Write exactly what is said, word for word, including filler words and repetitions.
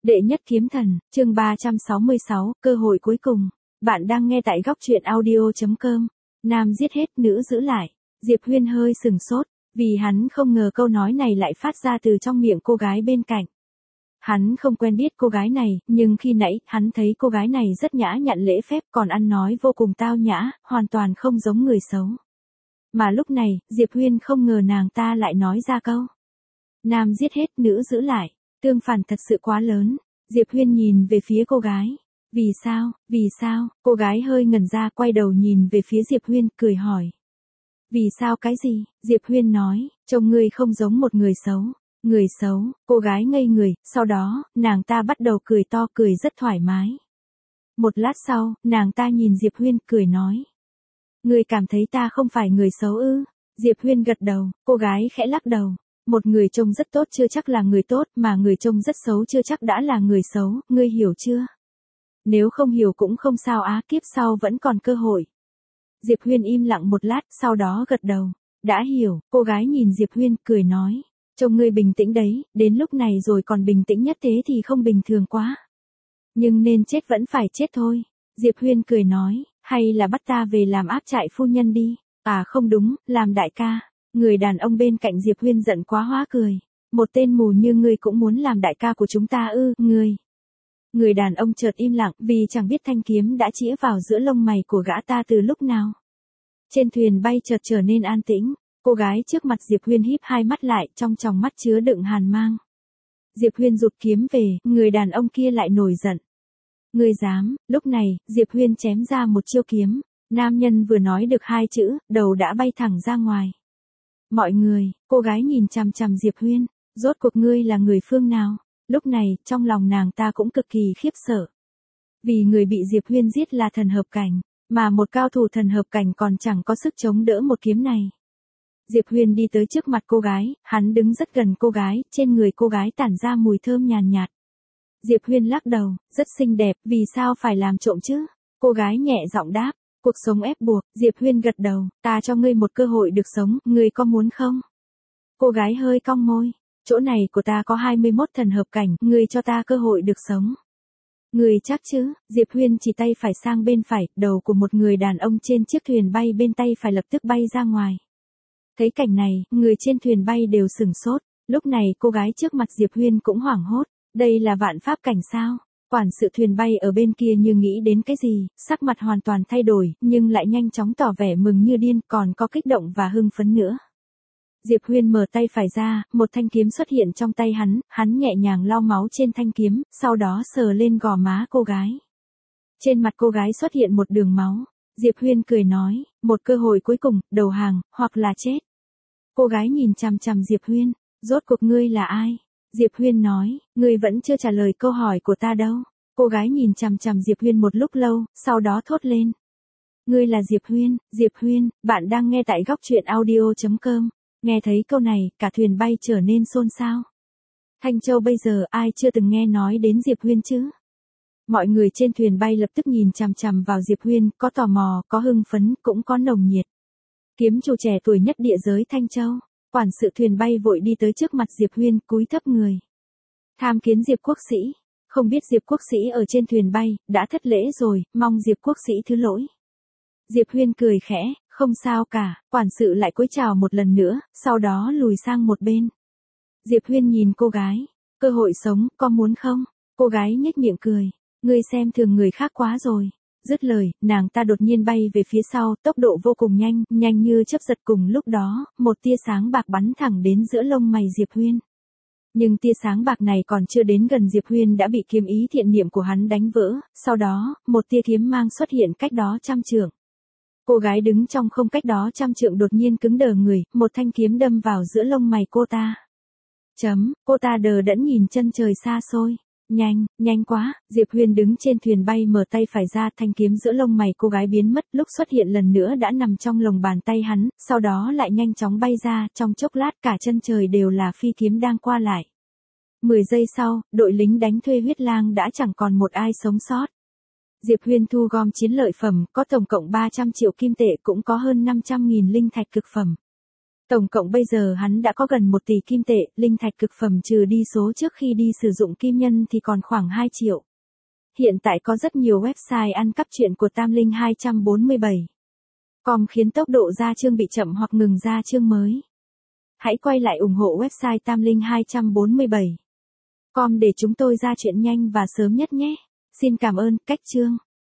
Đệ nhất kiếm thần, chương ba trăm sáu mươi sáu, cơ hội cuối cùng. Bạn đang nghe tại góc truyện audio chấm com. Nam giết hết, nữ giữ lại. Diệp Huyên hơi sừng sốt, vì hắn không ngờ câu nói này lại phát ra từ trong miệng cô gái bên cạnh. Hắn không quen biết cô gái này, nhưng khi nãy, hắn thấy cô gái này rất nhã nhặn lễ phép, còn ăn nói vô cùng tao nhã, hoàn toàn không giống người xấu. Mà lúc này, Diệp Huyên không ngờ nàng ta lại nói ra câu. Nam giết hết, nữ giữ lại. Tương phản thật sự quá lớn. Diệp Huyên nhìn về phía cô gái. Vì sao, vì sao, cô gái hơi ngẩn ra quay đầu nhìn về phía Diệp Huyên, cười hỏi. Vì sao cái gì, Diệp Huyên nói, trông ngươi không giống một người xấu. Người xấu, cô gái ngây người, sau đó, nàng ta bắt đầu cười to, cười rất thoải mái. Một lát sau, nàng ta nhìn Diệp Huyên, cười nói. Ngươi cảm thấy ta không phải người xấu ư? Diệp Huyên gật đầu, cô gái khẽ lắc đầu. Một người trông rất tốt chưa chắc là người tốt, mà người trông rất xấu chưa chắc đã là người xấu, ngươi hiểu chưa? Nếu không hiểu cũng không sao á, kiếp sau vẫn còn cơ hội. Diệp Huyên im lặng một lát, sau đó gật đầu. Đã hiểu, cô gái nhìn Diệp Huyên, cười nói. Trông ngươi bình tĩnh đấy, đến lúc này rồi còn bình tĩnh nhất thế thì không bình thường quá. Nhưng nên chết vẫn phải chết thôi. Diệp Huyên cười nói, hay là bắt ta về làm áp trại phu nhân đi. À không đúng, làm đại ca. Người đàn ông bên cạnh Diệp Huyên giận quá hóa cười. Một tên mù như ngươi cũng muốn làm đại ca của chúng ta ư, ngươi. Người đàn ông chợt im lặng vì chẳng biết thanh kiếm đã chĩa vào giữa lông mày của gã ta từ lúc nào. Trên thuyền bay chợt trở nên an tĩnh, cô gái trước mặt Diệp Huyên híp hai mắt lại, trong tròng mắt chứa đựng hàn mang. Diệp Huyên rụt kiếm về, người đàn ông kia lại nổi giận. Ngươi dám, lúc này, Diệp Huyên chém ra một chiêu kiếm, nam nhân vừa nói được hai chữ, đầu đã bay thẳng ra ngoài. Mọi người, cô gái nhìn chằm chằm Diệp Huyên, rốt cuộc ngươi là người phương nào? Lúc này, trong lòng nàng ta cũng cực kỳ khiếp sợ. Vì người bị Diệp Huyên giết là thần hợp cảnh, mà một cao thủ thần hợp cảnh còn chẳng có sức chống đỡ một kiếm này. Diệp Huyên đi tới trước mặt cô gái, hắn đứng rất gần cô gái, trên người cô gái tản ra mùi thơm nhàn nhạt. Diệp Huyên lắc đầu, rất xinh đẹp, vì sao phải làm trộm chứ? Cô gái nhẹ giọng đáp. Cuộc sống ép buộc, Diệp Huyên gật đầu, ta cho ngươi một cơ hội được sống, ngươi có muốn không? Cô gái hơi cong môi, chỗ này của ta có hai mươi mốt thần hợp cảnh, ngươi cho ta cơ hội được sống. Ngươi chắc chứ? Diệp Huyên chỉ tay phải sang bên phải, đầu của một người đàn ông trên chiếc thuyền bay bên tay phải lập tức bay ra ngoài. Thấy cảnh này, người trên thuyền bay đều sửng sốt, lúc này cô gái trước mặt Diệp Huyên cũng hoảng hốt, đây là vạn pháp cảnh sao? Quản sự thuyền bay ở bên kia như nghĩ đến cái gì, sắc mặt hoàn toàn thay đổi, nhưng lại nhanh chóng tỏ vẻ mừng như điên, còn có kích động và hưng phấn nữa. Diệp Huyên mở tay phải ra, một thanh kiếm xuất hiện trong tay hắn, hắn nhẹ nhàng lau máu trên thanh kiếm, sau đó sờ lên gò má cô gái. Trên mặt cô gái xuất hiện một đường máu. Diệp Huyên cười nói, một cơ hội cuối cùng, đầu hàng, hoặc là chết. Cô gái nhìn chằm chằm Diệp Huyên, rốt cuộc ngươi là ai? Diệp Huyên nói, ngươi vẫn chưa trả lời câu hỏi của ta đâu. Cô gái nhìn chằm chằm Diệp Huyên một lúc lâu, sau đó thốt lên. Ngươi là Diệp Huyên, Diệp Huyên, bạn đang nghe tại góc truyện audio chấm com. Nghe thấy câu này, cả thuyền bay trở nên xôn xao. Thanh Châu bây giờ ai chưa từng nghe nói đến Diệp Huyên chứ? Mọi người trên thuyền bay lập tức nhìn chằm chằm vào Diệp Huyên, có tò mò, có hưng phấn, cũng có nồng nhiệt. Kiếm chủ trẻ tuổi nhất địa giới Thanh Châu. Quản sự thuyền bay vội đi tới trước mặt Diệp Huyên, cúi thấp người. Tham kiến Diệp quốc sĩ. Không biết Diệp quốc sĩ ở trên thuyền bay, đã thất lễ rồi, mong Diệp quốc sĩ thứ lỗi. Diệp Huyên cười khẽ, không sao cả, quản sự lại cúi chào một lần nữa, sau đó lùi sang một bên. Diệp Huyên nhìn cô gái, cơ hội sống, có muốn không? Cô gái nhếch miệng cười, ngươi xem thường người khác quá rồi. Dứt lời, nàng ta đột nhiên bay về phía sau, tốc độ vô cùng nhanh, nhanh như chớp giật, cùng lúc đó, một tia sáng bạc bắn thẳng đến giữa lông mày Diệp Huyên. Nhưng tia sáng bạc này còn chưa đến gần Diệp Huyên đã bị kiếm ý thiện niệm của hắn đánh vỡ, sau đó, một tia kiếm mang xuất hiện cách đó trăm trượng. Cô gái đứng trong không cách đó trăm trượng đột nhiên cứng đờ người, một thanh kiếm đâm vào giữa lông mày cô ta. Chấm, cô ta đờ đẫn nhìn chân trời xa xôi. Nhanh, nhanh quá, Diệp Huyên đứng trên thuyền bay mở tay phải ra, thanh kiếm giữa lông mày cô gái biến mất, lúc xuất hiện lần nữa đã nằm trong lồng bàn tay hắn, sau đó lại nhanh chóng bay ra, trong chốc lát cả chân trời đều là phi kiếm đang qua lại. Mười giây sau, đội lính đánh thuê huyết lang đã chẳng còn một ai sống sót. Diệp Huyên thu gom chiến lợi phẩm, có tổng cộng ba trăm triệu kim tệ, cũng có hơn năm trăm nghìn linh thạch cực phẩm. Tổng cộng bây giờ hắn đã có gần một tỷ kim tệ, linh thạch cực phẩm trừ đi số trước khi đi sử dụng kim nhân thì còn khoảng hai triệu. Hiện tại có rất nhiều website ăn cắp truyện của Tam Linh hai bốn bảy com khiến tốc độ ra chương bị chậm hoặc ngừng ra chương mới. Hãy quay lại ủng hộ website Tam Linh hai bốn bảy com để chúng tôi ra chuyện nhanh và sớm nhất nhé. Xin cảm ơn, cách chương.